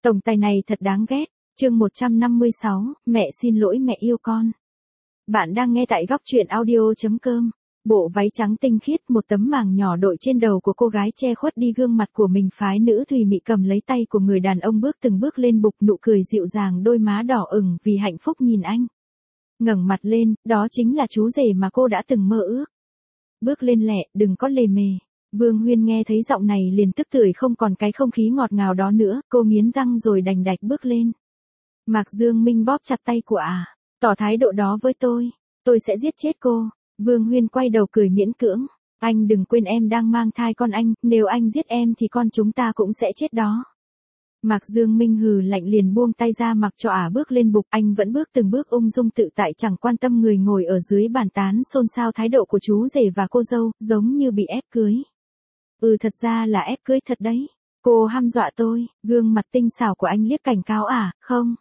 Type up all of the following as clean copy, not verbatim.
Tổng tài này thật đáng ghét. Chương 156, mẹ xin lỗi mẹ yêu con. Bạn đang nghe tại góc truyện audio.com. Bộ váy trắng tinh khiết, một tấm màng nhỏ đội trên đầu của cô gái che khuất đi gương mặt của mình. Phái nữ Thùy Mị cầm lấy tay của người đàn ông bước từng bước lên bục, nụ cười dịu dàng, đôi má đỏ ửng vì hạnh phúc nhìn anh. Ngẩng mặt lên, đó chính là chú rể mà cô đã từng mơ ước. Bước lên lẹ, đừng có lề mề. Vương Huyên nghe thấy giọng này liền tức tưởi, không còn cái không khí ngọt ngào đó nữa, cô nghiến răng rồi đành đạch bước lên. Mạc Dương Minh bóp chặt tay của tỏ thái độ đó với tôi sẽ giết chết cô. Vương Huyên quay đầu cười miễn cưỡng, anh đừng quên em đang mang thai con anh, nếu anh giết em thì con chúng ta cũng sẽ chết đó. Mạc Dương Minh hừ lạnh liền buông tay ra mặc cho bước lên bục, anh vẫn bước từng bước ung dung tự tại, chẳng quan tâm người ngồi ở dưới bàn tán xôn xao. Thái độ của chú rể và cô dâu giống như bị ép cưới. Thật ra là ép cưới thật đấy. Cô hăm dọa tôi. Gương mặt tinh xảo của anh liếc cảnh cáo. Không.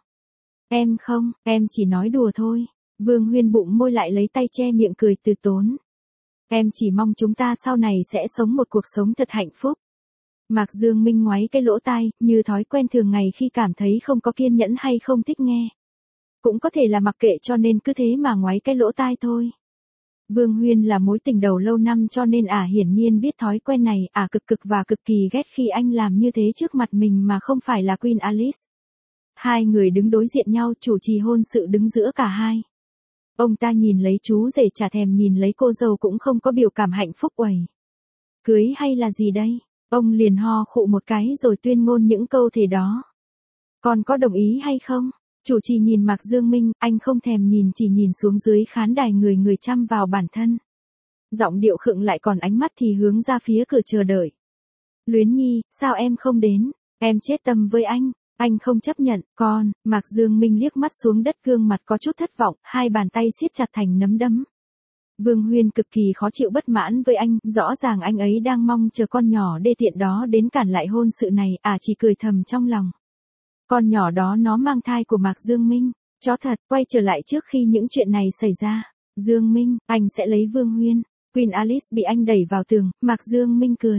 Em chỉ nói đùa thôi. Vương Huyên bụng môi lại lấy tay che miệng cười từ tốn. Em chỉ mong chúng ta sau này sẽ sống một cuộc sống thật hạnh phúc. Mạc Dương Minh ngoáy cái lỗ tai, như thói quen thường ngày khi cảm thấy không có kiên nhẫn hay không thích nghe. Cũng có thể là mặc kệ cho nên cứ thế mà ngoáy cái lỗ tai thôi. Vương Huyên là mối tình đầu lâu năm cho nên hiển nhiên biết thói quen này, cực và cực kỳ ghét khi anh làm như thế trước mặt mình mà không phải là Queen Alice. Hai người đứng đối diện nhau, chủ trì hôn sự đứng giữa cả hai. Ông ta nhìn lấy chú rể chả thèm nhìn lấy cô dâu, cũng không có biểu cảm hạnh phúc uầy. Cưới hay là gì đây? Ông liền ho khụ một cái rồi tuyên ngôn những câu thề đó. Con có đồng ý hay không? Chủ trì nhìn Mạc Dương Minh, anh không thèm nhìn, chỉ nhìn xuống dưới khán đài, người chăm vào bản thân. Giọng điệu khựng lại, còn ánh mắt thì hướng ra phía cửa chờ đợi. Luyến Nhi, sao em không đến? Em chết tâm với anh không chấp nhận. Con, Mạc Dương Minh liếc mắt xuống đất, gương mặt có chút thất vọng, hai bàn tay siết chặt thành nắm đấm. Vương Huyên cực kỳ khó chịu bất mãn với anh, rõ ràng anh ấy đang mong chờ con nhỏ đê tiện đó đến cản lại hôn sự này, chỉ cười thầm trong lòng. Con nhỏ đó nó mang thai của Mạc Dương Minh, chó thật. Quay trở lại trước khi những chuyện này xảy ra. Dương Minh, anh sẽ lấy Vương Huyên. Queen Alice bị anh đẩy vào tường, Mạc Dương Minh cười.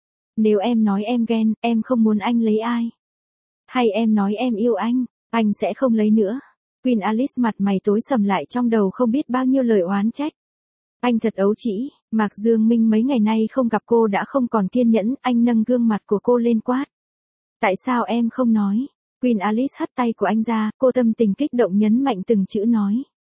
Nếu em nói em ghen, em không muốn anh lấy ai? Hay em nói em yêu anh sẽ không lấy nữa. Queen Alice mặt mày tối sầm lại, trong đầu không biết bao nhiêu lời oán trách. Anh thật ấu trĩ. Mạc Dương Minh mấy ngày nay không gặp cô đã không còn kiên nhẫn, anh nâng gương mặt của cô lên quát. Tại sao em không nói? Queen Alice hất tay của anh ra, cô tâm tình kích động nhấn mạnh từng chữ nói.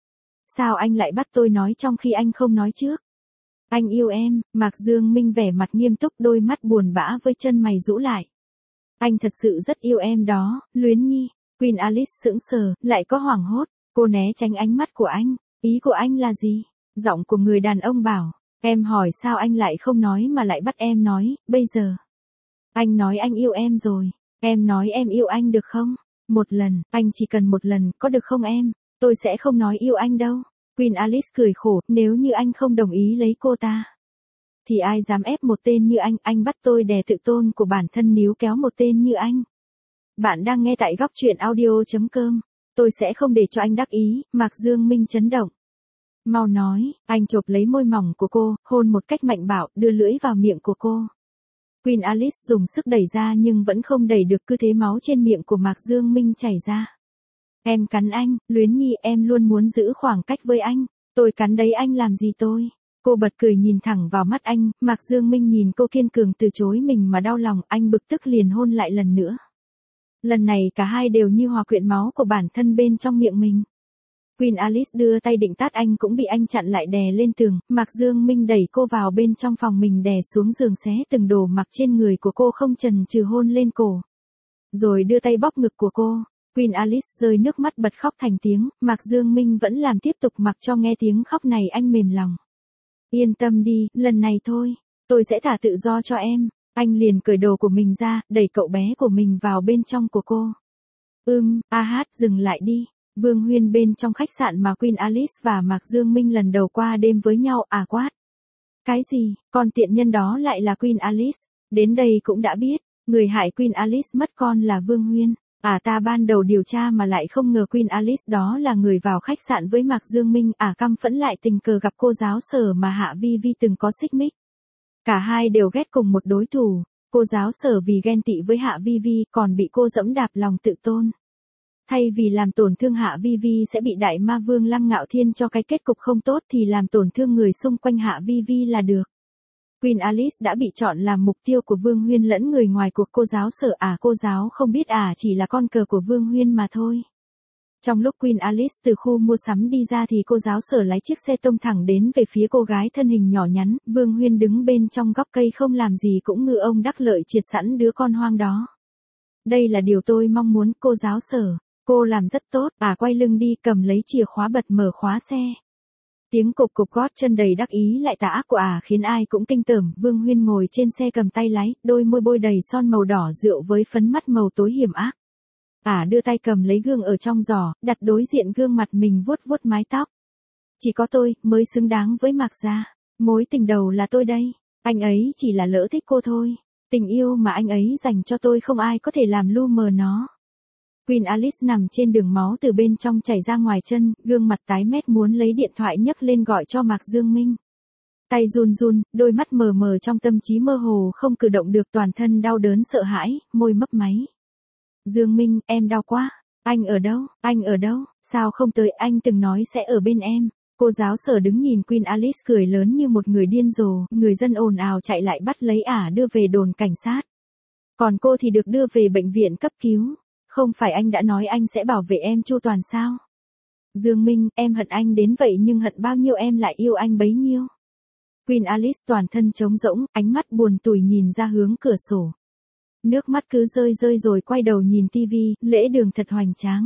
Sao anh lại bắt tôi nói trong khi anh không nói trước? Anh yêu em. Mạc Dương Minh vẻ mặt nghiêm túc, đôi mắt buồn bã với chân mày rũ lại. Anh thật sự rất yêu em đó, Luyến Nhi. Queen Alice sững sờ, lại có hoảng hốt, cô né tránh ánh mắt của anh. Ý của anh là gì? Giọng của người đàn ông bảo. Em hỏi sao anh lại không nói mà lại bắt em nói, bây giờ. Anh nói anh yêu em rồi. Em nói em yêu anh được không? Một lần, anh chỉ cần một lần, có được không em? Tôi sẽ không nói yêu anh đâu. Queen Alice cười khổ, nếu như anh không đồng ý lấy cô ta. Thì ai dám ép một tên như anh bắt tôi đè tự tôn của bản thân níu kéo một tên như anh. Bạn đang nghe tại góc truyện audio.com. Tôi sẽ không để cho anh đắc ý. Mạc Dương Minh chấn động. Mau nói. Anh chộp lấy môi mỏng của cô, hôn một cách mạnh bạo, đưa lưỡi vào miệng của cô. Queen Alice dùng sức đẩy ra nhưng vẫn không đẩy được, cứ thế máu trên miệng của Mạc Dương Minh chảy ra. Em cắn anh, Luyến Nhi, em luôn muốn giữ khoảng cách với anh. Tôi cắn đấy, anh làm gì tôi? Cô bật cười nhìn thẳng vào mắt anh. Mạc Dương Minh nhìn cô kiên cường từ chối mình mà đau lòng, anh bực tức liền hôn lại lần nữa. Lần này cả hai đều như hòa quyện máu của bản thân bên trong miệng mình. Queen Alice đưa tay định tát anh cũng bị anh chặn lại, đè lên tường. Mạc Dương Minh đẩy cô vào bên trong phòng mình, đè xuống giường, xé từng đồ mặc trên người của cô, không chần chừ hôn lên cổ. Rồi đưa tay bóp ngực của cô. Queen Alice rơi nước mắt bật khóc thành tiếng. Mạc Dương Minh vẫn làm tiếp tục, mặc cho nghe tiếng khóc này anh mềm lòng. Yên tâm đi, lần này thôi, tôi sẽ thả tự do cho em. Anh liền cởi đồ của mình ra, đẩy cậu bé của mình vào bên trong của cô. Dừng lại đi. Vương Huyên bên trong khách sạn mà Queen Alice và Mạc Dương Minh lần đầu qua đêm với nhau, quát. Cái gì, con tiện nhân đó lại là Queen Alice? Đến đây cũng đã biết, người hại Queen Alice mất con là Vương Huyên. Ta ban đầu điều tra mà lại không ngờ Queen Alice đó là người vào khách sạn với Mạc Dương Minh. Căm phẫn lại tình cờ gặp cô giáo Sở mà Hạ Vi Vi từng có xích mích. Cả hai đều ghét cùng một đối thủ. Cô giáo Sở vì ghen tị với Hạ Vi Vi còn bị cô giẫm đạp lòng tự tôn. Thay vì làm tổn thương Hạ Vi Vi sẽ bị đại ma vương Lăng Ngạo Thiên cho cái kết cục không tốt thì làm tổn thương người xung quanh Hạ Vi Vi là được. Queen Alice đã bị chọn làm mục tiêu của Vương Huyên lẫn người ngoài cuộc cô giáo Sở cô giáo không biết chỉ là con cờ của Vương Huyên mà thôi. Trong lúc Queen Alice từ khu mua sắm đi ra thì cô giáo Sở lái chiếc xe tông thẳng đến về phía cô gái thân hình nhỏ nhắn, Vương Huyên đứng bên trong góc cây không làm gì cũng ngư ông đắc lợi triệt sẵn đứa con hoang đó. Đây là điều tôi mong muốn cô giáo Sở, cô làm rất tốt, quay lưng đi cầm lấy chìa khóa bật mở khóa xe. Tiếng cục cục gót chân đầy đắc ý lại tà ác của khiến ai cũng kinh tởm, Vương Huyên ngồi trên xe cầm tay lái, đôi môi bôi đầy son màu đỏ rượu với phấn mắt màu tối hiểm ác. Đưa tay cầm lấy gương ở trong giỏ, đặt đối diện gương mặt mình vuốt vuốt mái tóc. Chỉ có tôi mới xứng đáng với Mạc Gia, mối tình đầu là tôi đây, anh ấy chỉ là lỡ thích cô thôi, tình yêu mà anh ấy dành cho tôi không ai có thể làm lu mờ nó. Queen Alice nằm trên đường máu từ bên trong chảy ra ngoài chân, gương mặt tái mét muốn lấy điện thoại nhấc lên gọi cho Mạc Dương Minh. Tay run run, đôi mắt mờ mờ trong tâm trí mơ hồ không cử động được toàn thân đau đớn sợ hãi, môi mấp máy. Dương Minh, em đau quá. Anh ở đâu, sao không tới, anh từng nói sẽ ở bên em. Cô giáo Sở đứng nhìn Queen Alice cười lớn như một người điên rồ, người dân ồn ào chạy lại bắt lấy đưa về đồn cảnh sát. Còn cô thì được đưa về bệnh viện cấp cứu. Không phải anh đã nói anh sẽ bảo vệ em chu toàn sao? Dương Minh, em hận anh đến vậy nhưng hận bao nhiêu em lại yêu anh bấy nhiêu. Queen Alice toàn thân trống rỗng, ánh mắt buồn tủi nhìn ra hướng cửa sổ. Nước mắt cứ rơi rồi quay đầu nhìn tivi, lễ đường thật hoành tráng.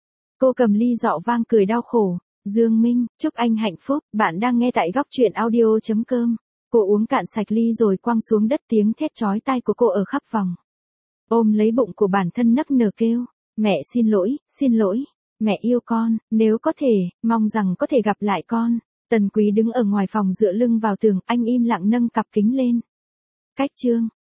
Cô cầm ly rượu vang cười đau khổ. Dương Minh, chúc anh hạnh phúc, bạn đang nghe tại góc truyện audio.com. Cô uống cạn sạch ly rồi quăng xuống đất, tiếng thét chói tai của cô ở khắp phòng. Ôm lấy bụng của bản thân nức nở kêu, mẹ xin lỗi, mẹ yêu con, nếu có thể, mong rằng có thể gặp lại con. Tần Quý đứng ở ngoài phòng dựa lưng vào tường, anh im lặng nâng cặp kính lên. Cách chương